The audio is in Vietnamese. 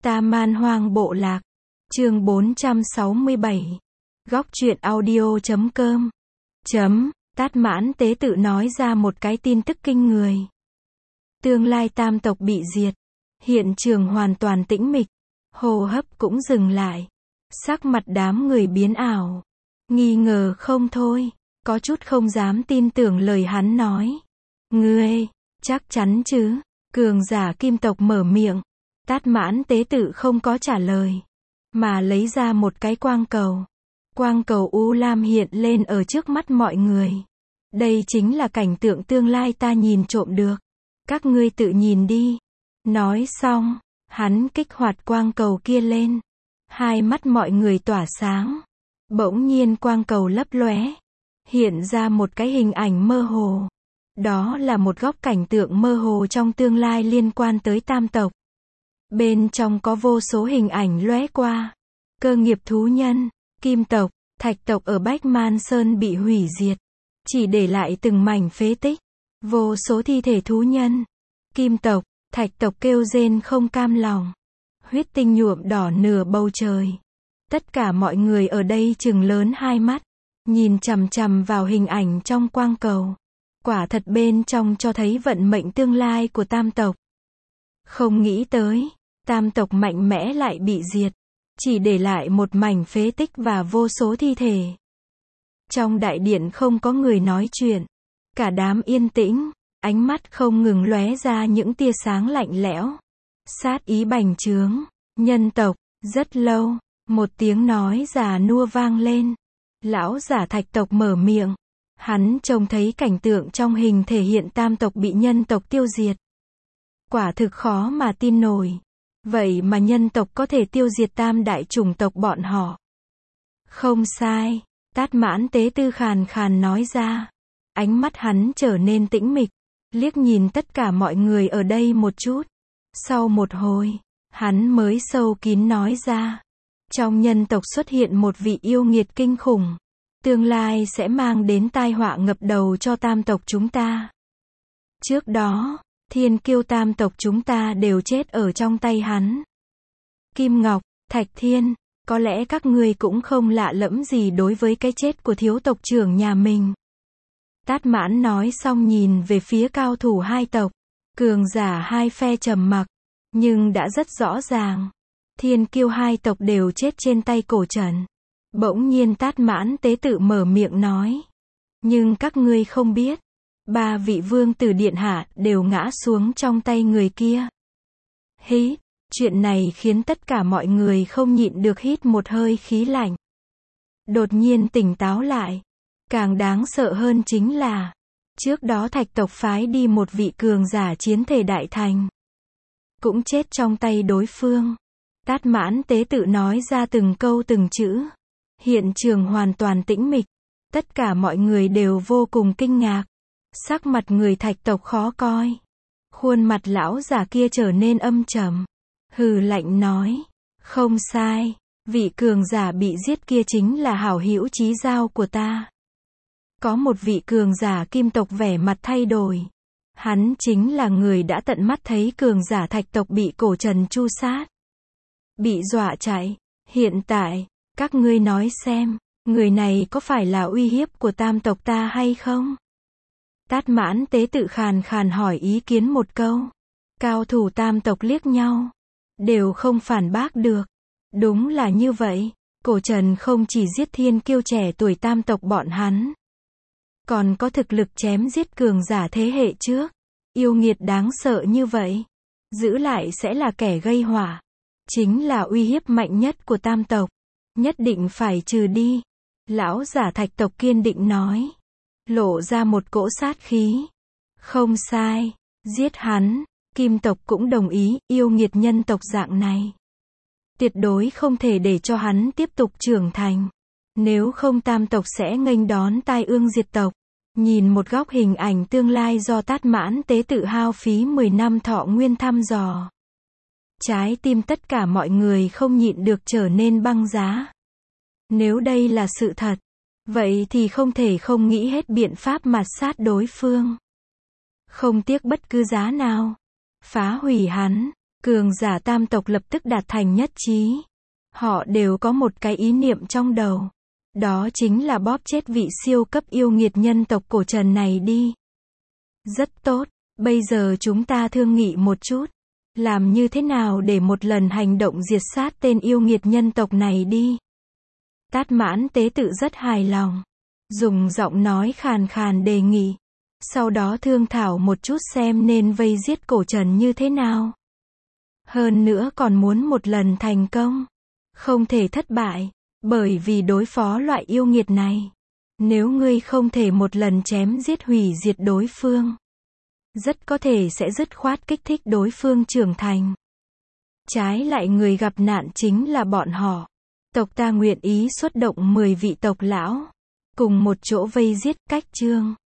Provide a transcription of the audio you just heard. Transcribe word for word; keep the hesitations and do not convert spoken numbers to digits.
Ta Man Hoang Bộ Lạc. Chương bốn trăm sáu mươi bảy. Góc truyện audio chấm com. Chấm. Tát Mãn Tế Tự nói ra một cái tin tức kinh người. Tương lai tam tộc bị diệt. Hiện trường hoàn toàn tĩnh mịch. Hô hấp cũng dừng lại. Sắc mặt đám người biến ảo. Nghi ngờ không thôi. Có chút không dám tin tưởng lời hắn nói. Ngươi, chắc chắn chứ? Cường giả kim tộc mở miệng. Tát Mãn Tế Tự không có trả lời, mà lấy ra một cái quang cầu. Quang cầu u lam hiện lên ở trước mắt mọi người. Đây chính là cảnh tượng tương lai ta nhìn trộm được. Các ngươi tự nhìn đi. Nói xong, hắn kích hoạt quang cầu kia lên. Hai mắt mọi người tỏa sáng. Bỗng nhiên quang cầu lấp lóe, hiện ra một cái hình ảnh mơ hồ. Đó là một góc cảnh tượng mơ hồ trong tương lai liên quan tới tam tộc. Bên trong có vô số hình ảnh lóe qua. Cơ nghiệp thú nhân, kim tộc, thạch tộc ở Bách Man Sơn bị hủy diệt. Chỉ để lại từng mảnh phế tích. Vô số thi thể thú nhân. Kim tộc, thạch tộc kêu rên không cam lòng. Huyết tinh nhuộm đỏ nửa bầu trời. Tất cả mọi người ở đây trừng lớn hai mắt. Nhìn chằm chằm vào hình ảnh trong quang cầu. Quả thật bên trong cho thấy vận mệnh tương lai của tam tộc. Không nghĩ tới, tam tộc mạnh mẽ lại bị diệt. Chỉ để lại một mảnh phế tích và vô số thi thể. Trong đại điện không có người nói chuyện. Cả đám yên tĩnh, ánh mắt không ngừng lóe ra những tia sáng lạnh lẽo. Sát ý bành trướng. Nhân tộc, rất lâu, một tiếng nói già nua vang lên. Lão giả thạch tộc mở miệng. Hắn trông thấy cảnh tượng trong hình thể hiện tam tộc bị nhân tộc tiêu diệt. Quả thực khó mà tin nổi. Vậy mà nhân tộc có thể tiêu diệt tam đại chủng tộc bọn họ. Không sai, Tát Mãn Tế Tư khàn khàn nói ra. Ánh mắt hắn trở nên tĩnh mịch, liếc nhìn tất cả mọi người ở đây một chút. Sau một hồi, hắn mới sâu kín nói ra. Trong nhân tộc xuất hiện một vị yêu nghiệt kinh khủng. Tương lai sẽ mang đến tai họa ngập đầu cho tam tộc chúng ta. Trước đó, thiên kiêu tam tộc chúng ta đều chết ở trong tay hắn. Kim Ngọc, Thạch Thiên, có lẽ các ngươi cũng không lạ lẫm gì đối với cái chết của thiếu tộc trưởng nhà mình. Tát Mãn nói xong nhìn về phía cao thủ hai tộc. Cường giả hai phe trầm mặc, nhưng đã rất rõ ràng. Thiên kiêu hai tộc đều chết trên tay Cổ Trần. Bỗng nhiên Tát Mãn Tế Tự mở miệng nói. Nhưng các ngươi không biết. Ba vị vương tử điện hạ đều ngã xuống trong tay người kia. Hí, chuyện này khiến tất cả mọi người không nhịn được hít một hơi khí lạnh. Đột nhiên tỉnh táo lại. Càng đáng sợ hơn chính là, trước đó thạch tộc phái đi một vị cường giả chiến thể đại thành. Cũng chết trong tay đối phương. Tát Mãn Tế Tự nói ra từng câu từng chữ. Hiện trường hoàn toàn tĩnh mịch. Tất cả mọi người đều vô cùng kinh ngạc. Sắc mặt người thạch tộc khó coi. Khuôn mặt lão già kia trở nên âm trầm. Hừ lạnh nói. Không sai. Vị cường giả bị giết kia chính là hảo hữu chí giao của ta. Có một vị cường giả kim tộc vẻ mặt thay đổi. Hắn chính là người đã tận mắt thấy cường giả thạch tộc bị Cổ Trần tru sát. Bị dọa chạy. Hiện tại, các ngươi nói xem, người này có phải là uy hiếp của tam tộc ta hay không? Tát Mãn Tế Tự khàn khàn hỏi ý kiến một câu. Cao thủ tam tộc liếc nhau. Đều không phản bác được. Đúng là như vậy. Cổ Trần không chỉ giết thiên kiêu trẻ tuổi tam tộc bọn hắn. Còn có thực lực chém giết cường giả thế hệ trước. Yêu nghiệt đáng sợ như vậy. Giữ lại sẽ là kẻ gây họa. Chính là uy hiếp mạnh nhất của tam tộc. Nhất định phải trừ đi. Lão giả thạch tộc kiên định nói. Lộ ra một cỗ sát khí. Không sai. Giết hắn. Kim tộc cũng đồng ý. Yêu nghiệt nhân tộc dạng này. Tuyệt đối không thể để cho hắn tiếp tục trưởng thành. Nếu không tam tộc sẽ nghênh đón tai ương diệt tộc. Nhìn một góc hình ảnh tương lai do Tát Mãn Tế Tự hao phí mười năm thọ nguyên thăm dò. Trái tim tất cả mọi người không nhịn được trở nên băng giá. Nếu đây là sự thật, vậy thì không thể không nghĩ hết biện pháp mạt sát đối phương. Không tiếc bất cứ giá nào. Phá hủy hắn. Cường giả tam tộc lập tức đạt thành nhất trí. Họ đều có một cái ý niệm trong đầu. Đó chính là bóp chết vị siêu cấp yêu nghiệt nhân tộc cổ trần này đi. Rất tốt, bây giờ chúng ta thương nghị một chút. Làm như thế nào để một lần hành động diệt sát tên yêu nghiệt nhân tộc này đi. Tát Mãn Tế Tự rất hài lòng. Dùng giọng nói khàn khàn đề nghị. Sau đó thương thảo một chút xem nên vây giết cổ trần như thế nào. Hơn nữa còn muốn một lần thành công. Không thể thất bại. Bởi vì đối phó loại yêu nghiệt này. Nếu ngươi không thể một lần chém giết hủy diệt đối phương. Rất có thể sẽ dứt khoát kích thích đối phương trưởng thành. Trái lại người gặp nạn chính là bọn họ. Tộc ta nguyện ý xuất động mười vị tộc lão. Cùng một chỗ vây giết Cách Chương.